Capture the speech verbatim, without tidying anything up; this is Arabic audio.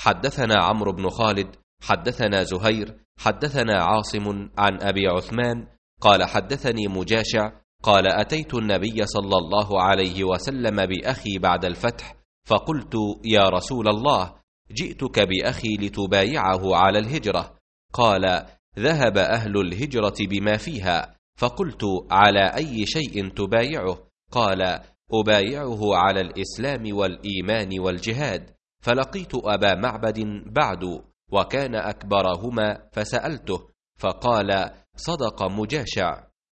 حدثنا عمرو بن خالد حدثنا زهير حدثنا عاصم عن أبي عثمان قال حدثني مجاشع قال أتيت النبي صلى الله عليه وسلم بأخي بعد الفتح فقلت يا رسول الله جئتك بأخي لتبايعه على الهجرة. قال ذهب أهل الهجرة بما فيها. فقلت على أي شيء تبايعه؟ قال أبايعه على الإسلام والإيمان والجهاد. فلقيت أبا معبد بعد وكان أكبرهما فسألته فقال صدق مجاشع.